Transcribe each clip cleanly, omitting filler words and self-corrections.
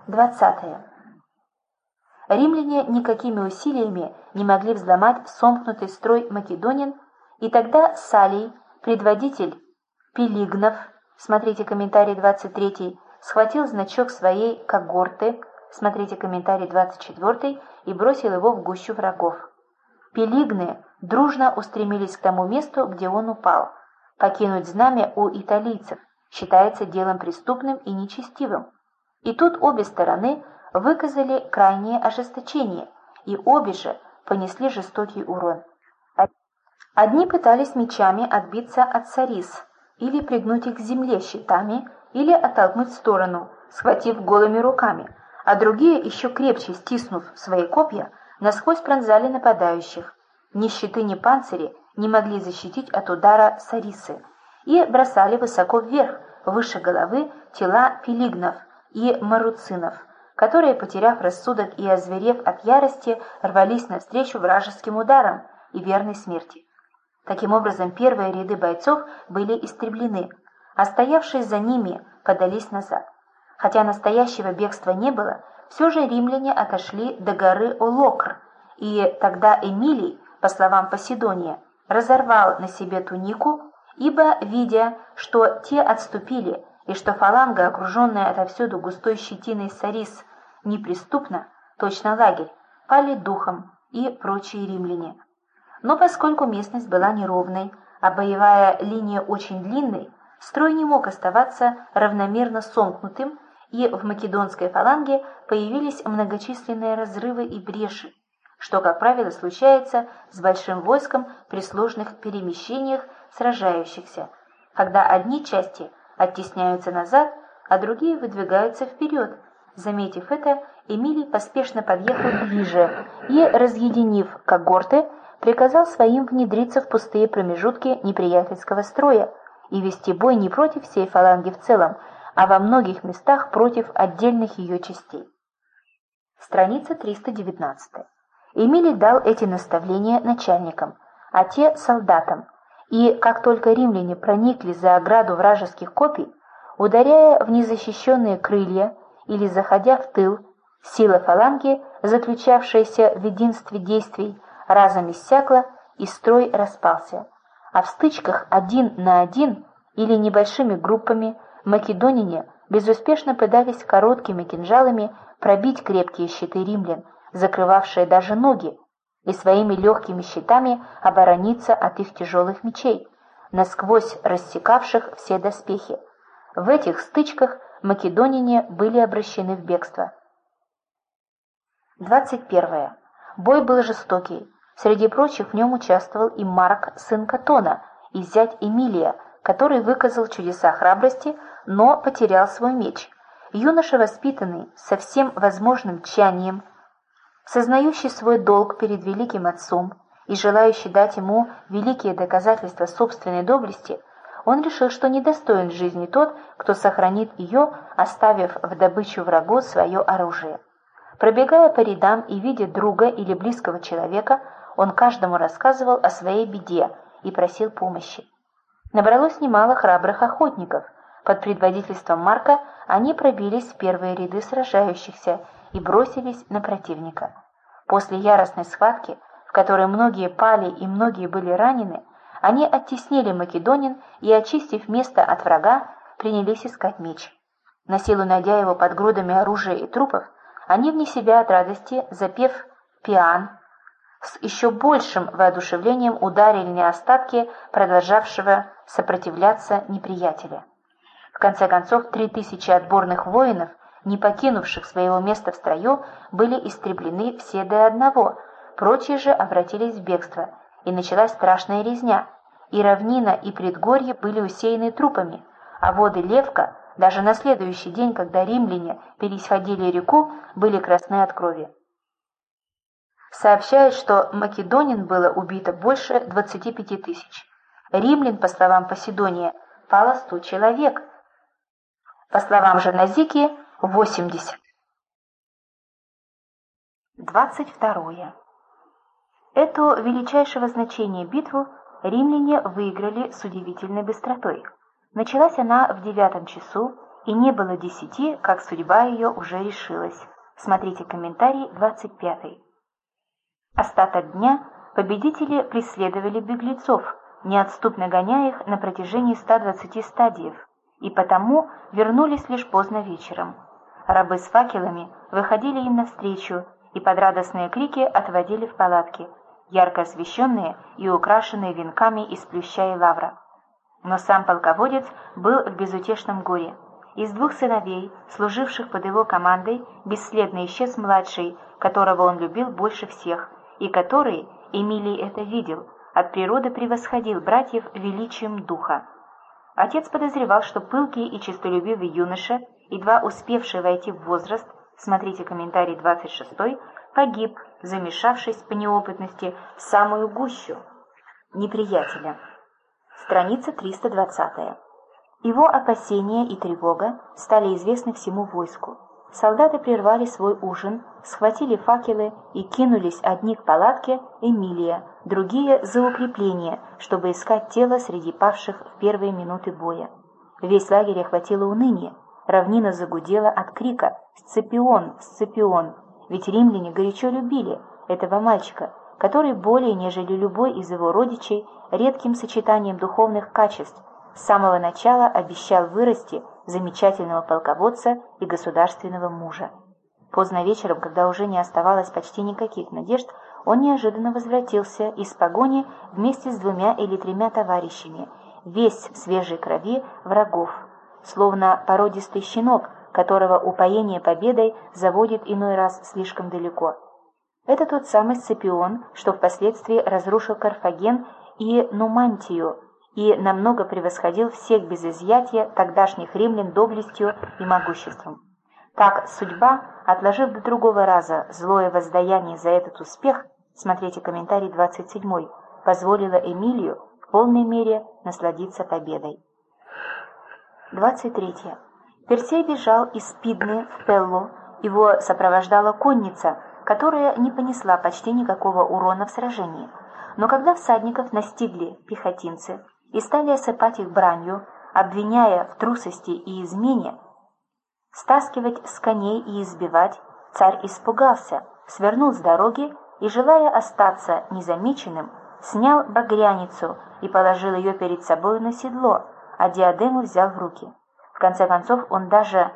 20. Римляне никакими усилиями не могли взломать сомкнутый строй македонин, и тогда Салий, предводитель пелигнов, смотрите комментарий 23, схватил значок своей когорты, смотрите комментарий 24, и бросил его в гущу врагов. Пелигны дружно устремились к тому месту, где он упал. Покинуть знамя у италийцев считается делом преступным и нечестивым. И тут обе стороны выказали крайнее ожесточение, и обе же понесли жестокий урон. Одни пытались мечами отбиться от сарис, или пригнуть их к земле щитами, или оттолкнуть в сторону, схватив голыми руками, а другие, еще крепче стиснув свои копья, насквозь пронзали нападающих. Ни щиты, ни панцири не могли защитить от удара сарисы, и бросали высоко вверх, выше головы, тела пелигнов и маруцинов, которые, потеряв рассудок и озверев от ярости, рвались навстречу вражеским ударам и верной смерти. Таким образом, первые ряды бойцов были истреблены, а стоявшие за ними подались назад. Хотя настоящего бегства не было, все же римляне отошли до горы Олокр, и тогда Эмилий, по словам Поседония, разорвал на себе тунику, ибо, видя, что те отступили, и что фаланга, окруженная отовсюду густой щетиной сарис, неприступна, точно лагерь, пали духом и прочие римляне. Но поскольку местность была неровной, а боевая линия очень длинной, строй не мог оставаться равномерно сомкнутым, и в македонской фаланге появились многочисленные разрывы и бреши, что, как правило, случается с большим войском при сложных перемещениях сражающихся, когда одни части оттесняются назад, а другие выдвигаются вперед. Заметив это, Эмилий поспешно подъехал ближе и, разъединив когорты, приказал своим внедриться в пустые промежутки неприятельского строя и вести бой не против всей фаланги в целом, а во многих местах против отдельных ее частей. Страница 319. Эмилий дал эти наставления начальникам, а те — солдатам, и как только римляне проникли за ограду вражеских копий, ударяя в незащищенные крылья или заходя в тыл, сила фаланги, заключавшаяся в единстве действий, разом иссякла, и строй распался. А в стычках один на один или небольшими группами македоняне безуспешно пытались короткими кинжалами пробить крепкие щиты римлян, закрывавшие даже ноги, и своими легкими щитами оборониться от их тяжелых мечей, насквозь рассекавших все доспехи. В этих стычках македоняне были обращены в бегство. 21. Бой был жестокий. Среди прочих в нем участвовал и Марк, сын Катона, и зять Эмилия, который выказал чудеса храбрости, но потерял свой меч. Юноша воспитанный, со всем возможным тщанием, сознающий свой долг перед великим отцом и желающий дать ему великие доказательства собственной доблести, он решил, что недостоин жизни тот, кто сохранит ее, оставив в добычу врагу свое оружие. Пробегая по рядам и видя друга или близкого человека, он каждому рассказывал о своей беде и просил помощи. Набралось немало храбрых охотников. Под предводительством Марка они пробились в первые ряды сражающихся и бросились на противника. После яростной схватки, в которой многие пали и многие были ранены, они оттеснили македонин и, очистив место от врага, принялись искать меч. На силу найдя его под грудами оружия и трупов, они вне себя от радости, запев «Пиан», с еще большим воодушевлением ударили на остатки продолжавшего сопротивляться неприятеля. В конце концов, 3000 отборных воинов, не покинувших своего места в строю, были истреблены все до одного, прочие же обратились в бегство, и началась страшная резня, и равнина, и предгорье были усеяны трупами, а воды Левка, даже на следующий день, когда римляне пересходили реку, были красны от крови. Сообщают, что македонин было убито больше 25 000. Римлян, по словам Поседония, пало 100 человек. По словам же Назики, 80. 22. Эту величайшего значения битву римляне выиграли с удивительной быстротой. Началась она в 9 часу, и не было 10, как судьба ее уже решилась. Смотрите комментарий 25. Остаток дня победители преследовали беглецов, неотступно гоняя их на протяжении 120 стадиев, и потому вернулись лишь поздно вечером. Рабы с факелами выходили им навстречу и под радостные крики отводили в палатки, ярко освещенные и украшенные венками из плюща и лавра. Но сам полководец был в безутешном горе. Из 2 сыновей, служивших под его командой, бесследно исчез младший, которого он любил больше всех, и который, Эмилий это видел, от природы превосходил братьев величием духа. Отец подозревал, что пылкий и честолюбивый юноша, едва успевший войти в возраст, смотрите комментарий 26, погиб, замешавшись по неопытности в самую гущу неприятеля. Страница 320. Его опасения и тревога стали известны всему войску. Солдаты прервали свой ужин, схватили факелы и кинулись одни к палатке Эмилия, другие за укрепление, чтобы искать тело среди павших в первые минуты боя. Весь лагерь охватило уныние, равнина загудела от крика «Сципион! Сципион!», ведь римляне горячо любили этого мальчика, который более, нежели любой из его родичей, редким сочетанием духовных качеств, с самого начала обещал вырасти в замечательного полководца и государственного мужа. Поздно вечером, когда уже не оставалось почти никаких надежд, он неожиданно возвратился из погони вместе с 2 или 3 товарищами, весь в свежей крови врагов, словно породистый щенок, которого упоение победой заводит иной раз слишком далеко. Это тот самый Сципион, что впоследствии разрушил Карфаген и Нумантию, и намного превосходил всех без изъятия тогдашних римлян доблестью и могуществом. Так судьба, отложив до другого раза злое воздаяние за этот успех, смотрите комментарий 27, позволила Эмилию в полной мере насладиться победой. 23. Персей бежал из Пидны в Пеллу, его сопровождала конница, которая не понесла почти никакого урона в сражении. Но когда всадников настигли пехотинцы и стали осыпать их бранью, обвиняя в трусости и измене, стаскивать с коней и избивать, царь испугался, свернул с дороги и, желая остаться незамеченным, снял багряницу и положил ее перед собой на седло, а диадему взял в руки. В конце концов он даже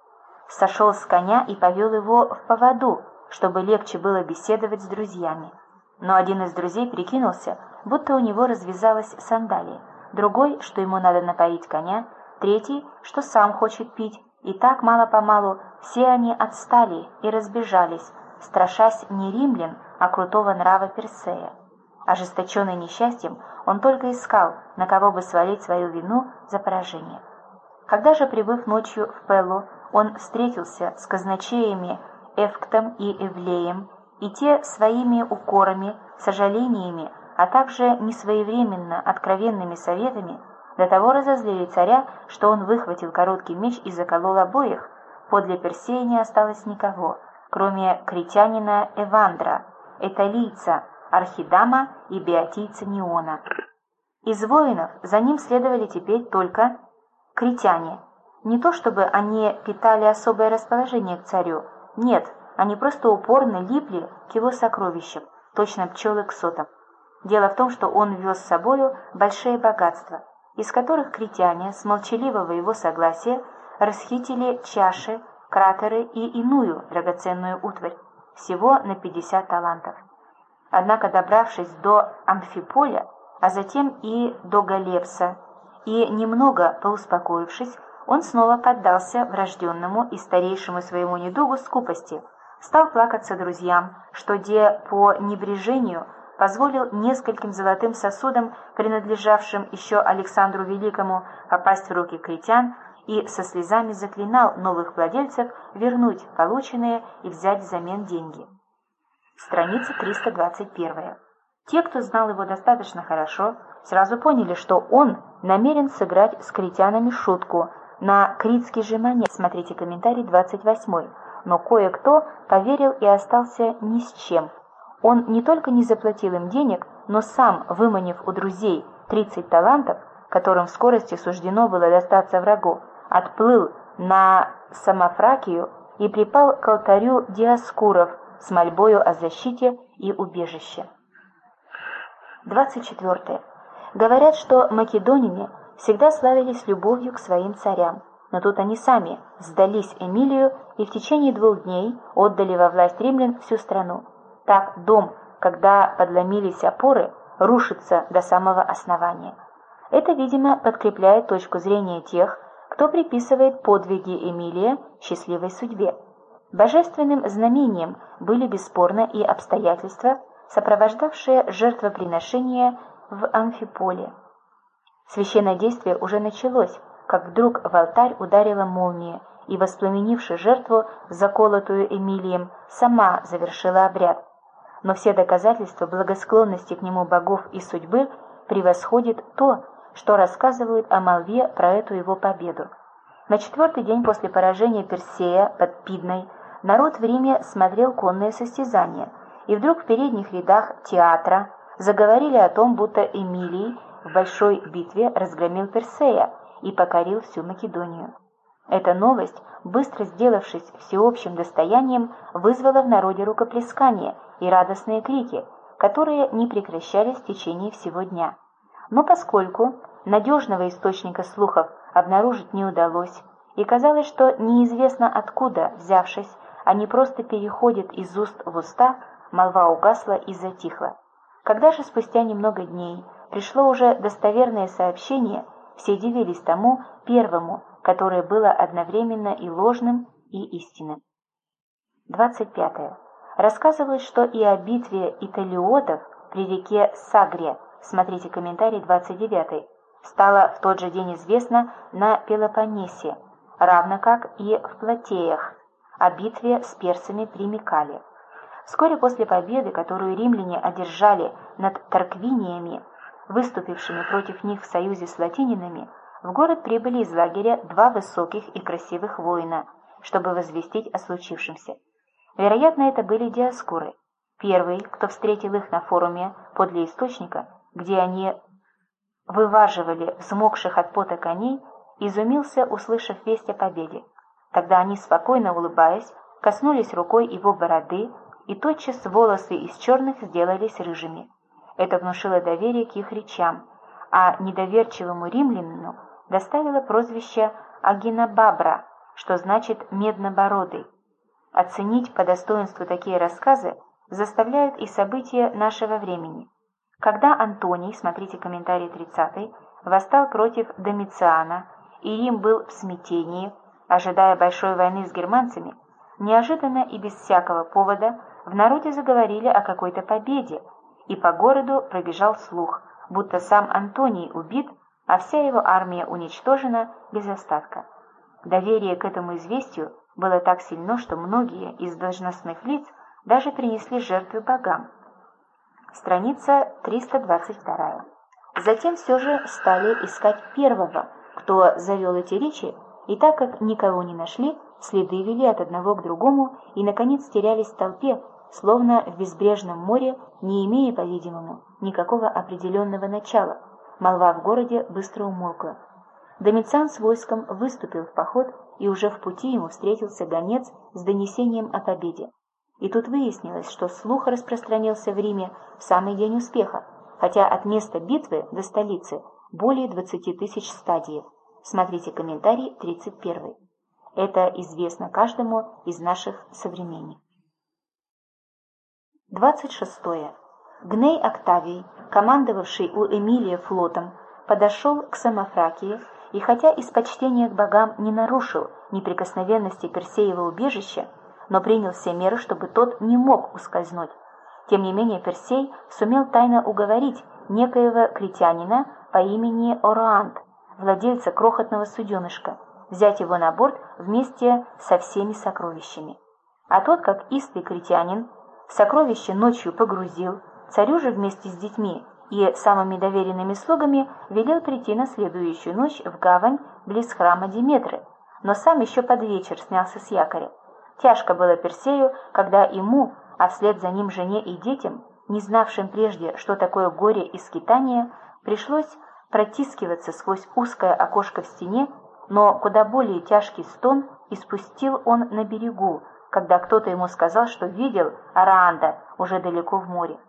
сошел с коня и повел его в поводу, чтобы легче было беседовать с друзьями. Но один из друзей прикинулся, будто у него развязалась сандалия, другой, что ему надо напоить коня, третий, что сам хочет пить, и так мало-помалу все они отстали и разбежались, страшась не римлян, а крутого нрава Персея. Ожесточенный несчастьем, он только искал, на кого бы свалить свою вину за поражение. Когда же, прибыв ночью в Пеллу, он встретился с казначеями Эвктом и Эвлеем, и те своими укорами, сожалениями, а также несвоевременно откровенными советами до того разозлили царя, что он выхватил короткий меч и заколол обоих. Подле Персея не осталось никого, кроме критянина Эвандра, эталийца Архидама и беотийца Неона. Из воинов за ним следовали теперь только критяне. Не то чтобы они питали особое расположение к царю, нет, они просто упорно липли к его сокровищам, точно пчелы к сотам. Дело в том, что он вез с собою большие богатства, из которых критяне с молчаливого его согласия расхитили чаши, кратеры и иную драгоценную утварь, всего на 50 талантов. Однако, добравшись до Амфиполя, а затем и до Галепса, и немного поуспокоившись, он снова поддался врожденному и старейшему своему недугу скупости, стал плакаться друзьям, что де по небрежению позволил нескольким золотым сосудам, принадлежавшим еще Александру Великому, попасть в руки критян, и со слезами заклинал новых владельцев вернуть полученные и взять взамен деньги. Страница 321. Те, кто знал его достаточно хорошо, сразу поняли, что он намерен сыграть с критянами шутку на критский же манер. Смотрите комментарий 28. Но кое-кто поверил и остался ни с чем. Он не только не заплатил им денег, но сам, выманив у друзей 30 талантов, которым в скорости суждено было достаться врагу, отплыл на Самофракию и припал к алтарю Диоскуров с мольбою о защите и убежище. 24. Говорят, что македоняне всегда славились любовью к своим царям, но тут они сами сдались Эмилию и в течение 2 дней отдали во власть римлян всю страну. Так дом, когда подломились опоры, рушится до самого основания. Это, видимо, подкрепляет точку зрения тех, кто приписывает подвиги Эмилия счастливой судьбе. Божественным знамением были бесспорно и обстоятельства, сопровождавшие жертвоприношение в Амфиполе. Священное действие уже началось, как вдруг в алтарь ударила молния, и, воспламенивши жертву, заколотую Эмилием, сама завершила обряд. Но все доказательства благосклонности к нему богов и судьбы превосходит то, что рассказывают о молве про эту его победу. На 4-й день после поражения Персея под Пидной народ в Риме смотрел конные состязания, и вдруг в передних рядах театра заговорили о том, будто Эмилий в большой битве разгромил Персея и покорил всю Македонию. Эта новость, быстро сделавшись всеобщим достоянием, вызвала в народе рукоплескание и радостные крики, которые не прекращались в течение всего дня. Но поскольку надежного источника слухов обнаружить не удалось, и казалось, что неизвестно откуда, взявшись, они просто переходят из уст в уста, молва угасла и затихла. Когда же спустя немного дней пришло уже достоверное сообщение, все дивились тому первому, которое было одновременно и ложным, и истинным. 25. Рассказывалось, что и о битве италиотов при реке Сагре, смотрите комментарий 29, стало в тот же день известно на Пелопоннесе, равно как и в Платеях, о битве с персами при Микале. Вскоре после победы, которую римляне одержали над Тарквиниями, выступившими против них в союзе с латининами, в город прибыли из лагеря 2 высоких и красивых воина, чтобы возвестить о случившемся. Вероятно, это были Диоскуры. Первый, кто встретил их на форуме подле источника, где они вываживали взмокших от пота коней, изумился, услышав весть о победе. Тогда они, спокойно улыбаясь, коснулись рукой его бороды, и тотчас волосы из черных сделались рыжими. Это внушило доверие к их речам, а недоверчивому римлянину доставило прозвище Агинабабра, что значит «меднобородый». Оценить по достоинству такие рассказы заставляют и события нашего времени. Когда Антоний, смотрите комментарий 30, восстал против Домициана, и Рим был в смятении, ожидая большой войны с германцами, неожиданно и без всякого повода в народе заговорили о какой-то победе, и по городу пробежал слух, будто сам Антоний убит, а вся его армия уничтожена без остатка. Доверие к этому известию было так сильно, что многие из должностных лиц даже принесли жертву богам. Страница 322. Затем все же стали искать первого, кто завел эти речи, и так как никого не нашли, следы вели от одного к другому и, наконец, терялись в толпе, словно в безбрежном море, не имея, по-видимому, никакого определенного начала. Молва в городе быстро умолкла. Домициан с войском выступил в поход, и уже в пути ему встретился гонец с донесением о победе. И тут выяснилось, что слух распространился в Риме в самый день успеха, хотя от места битвы до столицы более 20 тысяч стадиев. Смотрите комментарий 31. Это известно каждому из наших современников. 26. Гней Октавий, командовавший у Эмилия флотом, подошел к Самофракии и, хотя из почтения к богам не нарушил неприкосновенности Персеева убежища, но принял все меры, чтобы тот не мог ускользнуть. Тем не менее Персей сумел тайно уговорить некоего критянина по имени Ороант, владельца крохотного суденышка, взять его на борт вместе со всеми сокровищами. А тот, как истый критянин, сокровище ночью погрузил, царю же вместе с детьми и самыми доверенными слугами велел прийти на следующую ночь в гавань близ храма Диметры, но сам еще под вечер снялся с якоря. Тяжко было Персею, когда ему, а вслед за ним жене и детям, не знавшим прежде, что такое горе и скитание, пришлось протискиваться сквозь узкое окошко в стене но куда более тяжкий стон испустил он на берегу, когда кто-то ему сказал, что видел Араанда уже далеко в море.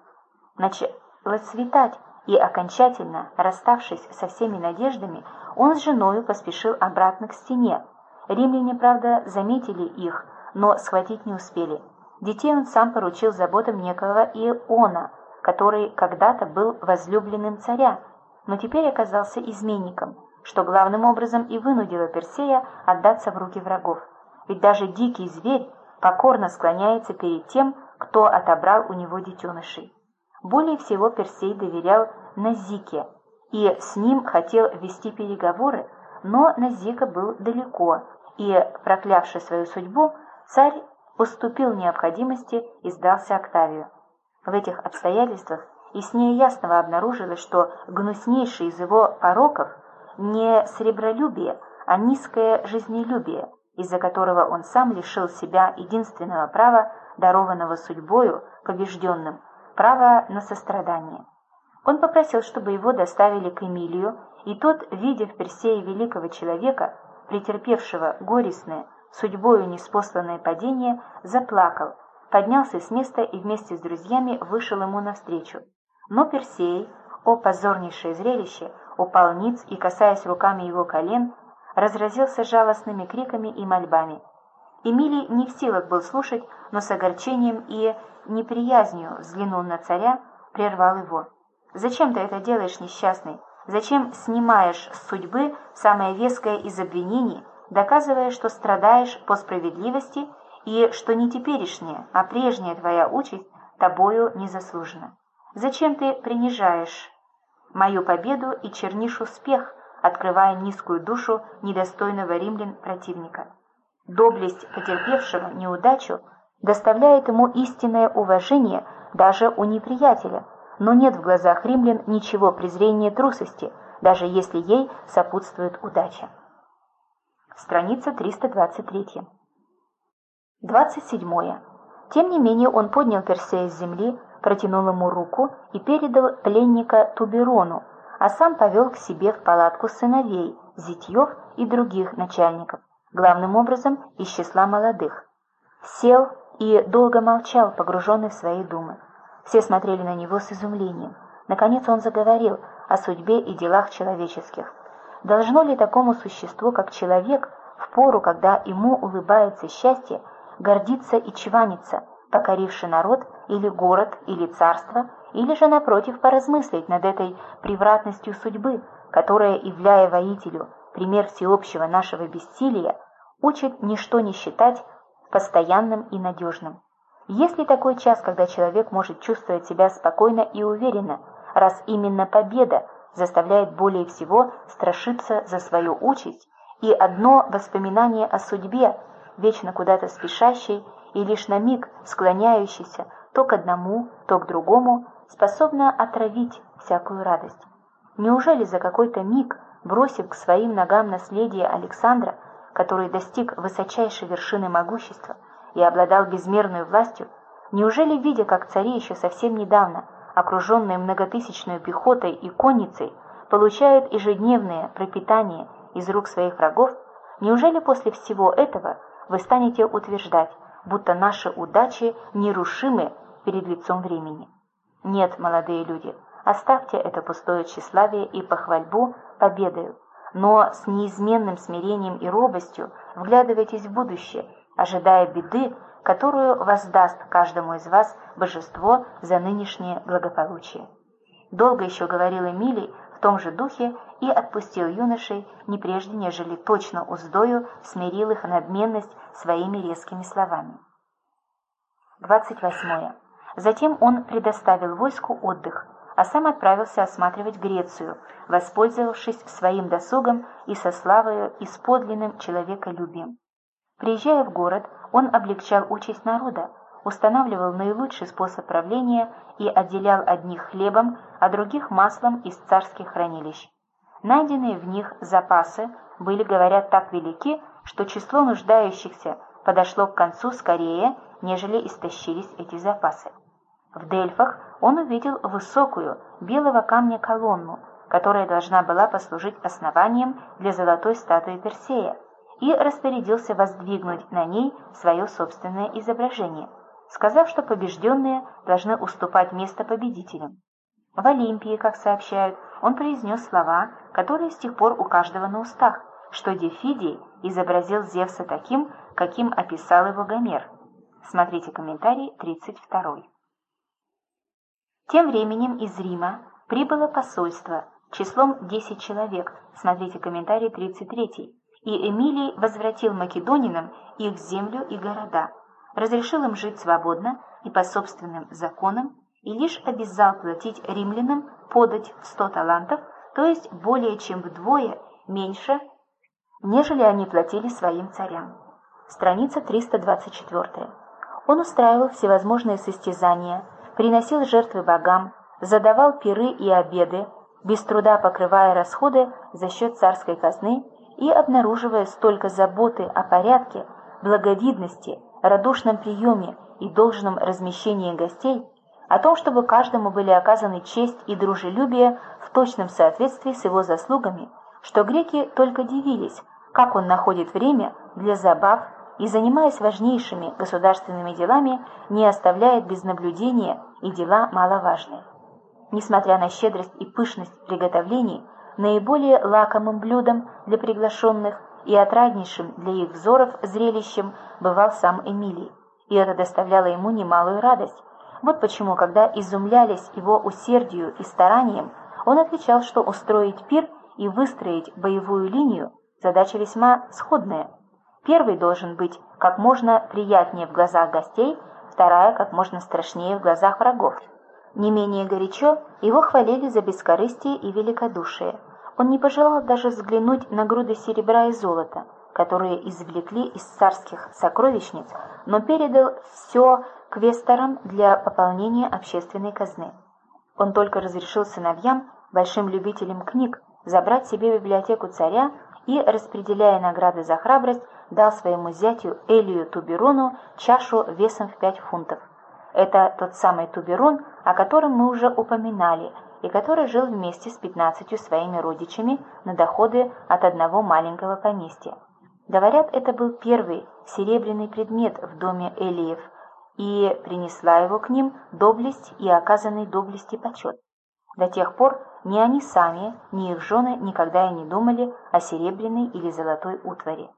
Начало светать, и окончательно, расставшись со всеми надеждами, он с женою поспешил обратно к стене. Римляне, правда, заметили их, но схватить не успели. Детей он сам поручил заботам некого Иона, который когда-то был возлюбленным царя, но теперь оказался изменником, что главным образом и вынудило Персея отдаться в руки врагов. Ведь даже дикий зверь покорно склоняется перед тем, кто отобрал у него детенышей. Более всего Персей доверял Назике и с ним хотел вести переговоры, но Назика был далеко, и, проклявший свою судьбу, царь уступил необходимости и сдался Октавию. В этих обстоятельствах яснее ясного обнаружилось, что гнуснейший из его пороков не сребролюбие, а низкое жизнелюбие, из-за которого он сам лишил себя единственного права, дарованного судьбою побежденным, права на сострадание. Он попросил, чтобы его доставили к Эмилию, и тот, видя в Персее великого человека, претерпевшего горестное, судьбою неспосланное падение, заплакал, поднялся с места и вместе с друзьями вышел ему навстречу. Но Персей, о позорнейшее зрелище, упал ниц и, касаясь руками его колен, разразился жалостными криками и мольбами. Эмилий не в силах был слушать, но с огорчением и неприязнью взглянул на царя, прервал его. «Зачем ты это делаешь, несчастный? Зачем снимаешь с судьбы самое веское из обвинений, доказывая, что страдаешь по справедливости и что не теперешняя, а прежняя твоя участь тобою не заслужена? Зачем ты принижаешь мою победу и чернишь успех, открывая низкую душу недостойного римлян противника? Доблесть потерпевшего неудачу доставляет ему истинное уважение даже у неприятеля, но нет в глазах римлян ничего презрения трусости, даже если ей сопутствует удача». Страница 323. 27. Тем не менее он поднял Персея с земли, протянул ему руку и передал пленника Туберону, а сам повел к себе в палатку сыновей, зятьев и других начальников, главным образом из числа молодых. Сел и долго молчал, погруженный в свои думы. Все смотрели на него с изумлением. Наконец он заговорил о судьбе и делах человеческих. Должно ли такому существу, как человек, в пору, когда ему улыбается счастье, гордиться и чваниться, покоривший народ или город или царство, или же, напротив, поразмыслить над этой превратностью судьбы, которая, являя воителю пример всеобщего нашего бессилия, учит ничто не считать постоянным и надежным? Есть ли такой час, когда человек может чувствовать себя спокойно и уверенно, раз именно победа заставляет более всего страшиться за свою участь, и одно воспоминание о судьбе, вечно куда-то спешащей и лишь на миг склоняющейся то к одному, то к другому, способно отравить всякую радость? Неужели за какой-то миг, бросив к своим ногам наследие Александра, который достиг высочайшей вершины могущества и обладал безмерной властью, неужели, видя, как цари еще совсем недавно, окруженные многотысячной пехотой и конницей, получают ежедневное пропитание из рук своих врагов, неужели после всего этого вы станете утверждать, будто наши удачи нерушимы перед лицом времени? Нет, молодые люди, оставьте это пустое тщеславие и похвальбу победою, но с неизменным смирением и робостью вглядывайтесь в будущее, ожидая беды, которую воздаст каждому из вас божество за нынешнее благополучие. Долго еще говорил Эмилий в том же духе и отпустил юношей, не прежде, нежели точно уздою смирил их надменность своими резкими словами. 28. Затем он предоставил войску отдых, а сам отправился осматривать Грецию, воспользовавшись своим досугом и со славою и с подлинным человеколюбием. Приезжая в город, он облегчал участь народа, устанавливал наилучший способ правления и отделял одних хлебом, а других маслом из царских хранилищ. Найденные в них запасы были, говорят, так велики, что число нуждающихся подошло к концу скорее, нежели истощились эти запасы. В Дельфах он увидел высокую, белого камня колонну, которая должна была послужить основанием для золотой статуи Персея, и распорядился воздвигнуть на ней свое собственное изображение, сказав, что побежденные должны уступать место победителям. В Олимпии, как сообщают, он произнес слова, которые с тех пор у каждого на устах, что Дефидий изобразил Зевса таким, каким описал его Гомер. Смотрите комментарий 32. Тем временем из Рима прибыло посольство числом 10 человек, смотрите комментарий 33, и Эмилий возвратил македонинам их землю и города, разрешил им жить свободно и по собственным законам, и лишь обязал платить римлянам подать в 100 талантов, то есть более чем вдвое меньше, нежели они платили своим царям. Страница 324. Он устраивал всевозможные состязания, приносил жертвы богам, задавал пиры и обеды, без труда покрывая расходы за счет царской казны и обнаруживая столько заботы о порядке, благовидности, радушном приеме и должном размещении гостей, о том, чтобы каждому были оказаны честь и дружелюбие в точном соответствии с его заслугами, что греки только дивились, как он находит время для забав и, занимаясь важнейшими государственными делами, не оставляет без наблюдения и дела маловажные. Несмотря на щедрость и пышность приготовлений, наиболее лакомым блюдом для приглашенных и отраднейшим для их взоров зрелищем бывал сам Эмилий, и это доставляло ему немалую радость. Вот почему, когда изумлялись его усердию и стараниям, он отвечал, что устроить пир и выстроить боевую линию – задача весьма сходная. Первый должен быть как можно приятнее в глазах гостей, вторая – как можно страшнее в глазах врагов. Не менее горячо его хвалили за бескорыстие и великодушие. Он не пожелал даже взглянуть на груды серебра и золота, которые извлекли из царских сокровищниц, но передал все квесторам для пополнения общественной казны. Он только разрешил сыновьям, большим любителям книг, забрать себе библиотеку царя и, распределяя награды за храбрость, дал своему зятю Элию Туберону чашу весом в 5 фунтов. Это тот самый Туберон, о котором мы уже упоминали, и который жил вместе с 15 своими родичами на доходы от одного маленького поместья. Говорят, это был первый серебряный предмет в доме Элиев, и принесла его к ним доблесть и оказанный доблести почет. До тех пор ни они сами, ни их жены никогда и не думали о серебряной или золотой утвари.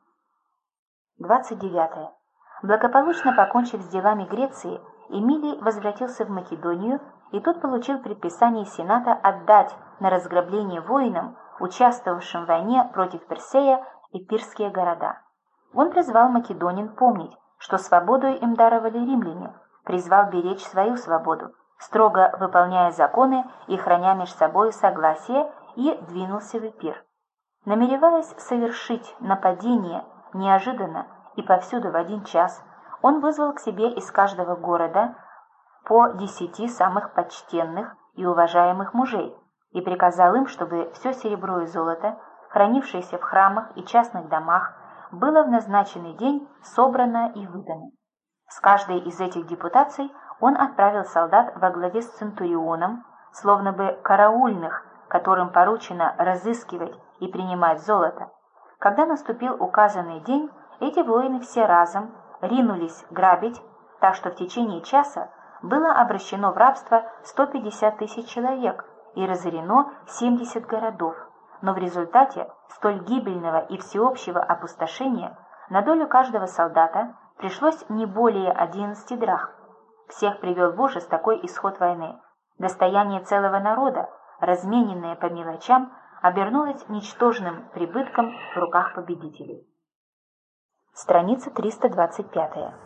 29. Благополучно покончив с делами Греции, Эмилий возвратился в Македонию и тут получил предписание Сената отдать на разграбление воинам, участвовавшим в войне против Персея, эпирские города. Он призвал македонин помнить, что свободу им даровали римляне, призвал беречь свою свободу, строго выполняя законы и храня между собой согласие, и двинулся в Эпир. Намереваясь совершить нападение неожиданно и повсюду в один час, он вызвал к себе из каждого города по 10 самых почтенных и уважаемых мужей и приказал им, чтобы все серебро и золото, хранившееся в храмах и частных домах, было в назначенный день собрано и выдано. С каждой из этих депутаций он отправил солдат во главе с центурионом, словно бы караульных, которым поручено разыскивать и принимать золото. Когда наступил указанный день, эти воины все разом ринулись грабить, так что в течение часа было обращено в рабство 150 тысяч человек и разорено 70 городов. Но в результате столь гибельного и всеобщего опустошения на долю каждого солдата пришлось не более 11 драхм. Всех привел в ужас такой исход войны. Достояние целого народа, размененное по мелочам, обернулось ничтожным прибытком в руках победителей. Страница 325.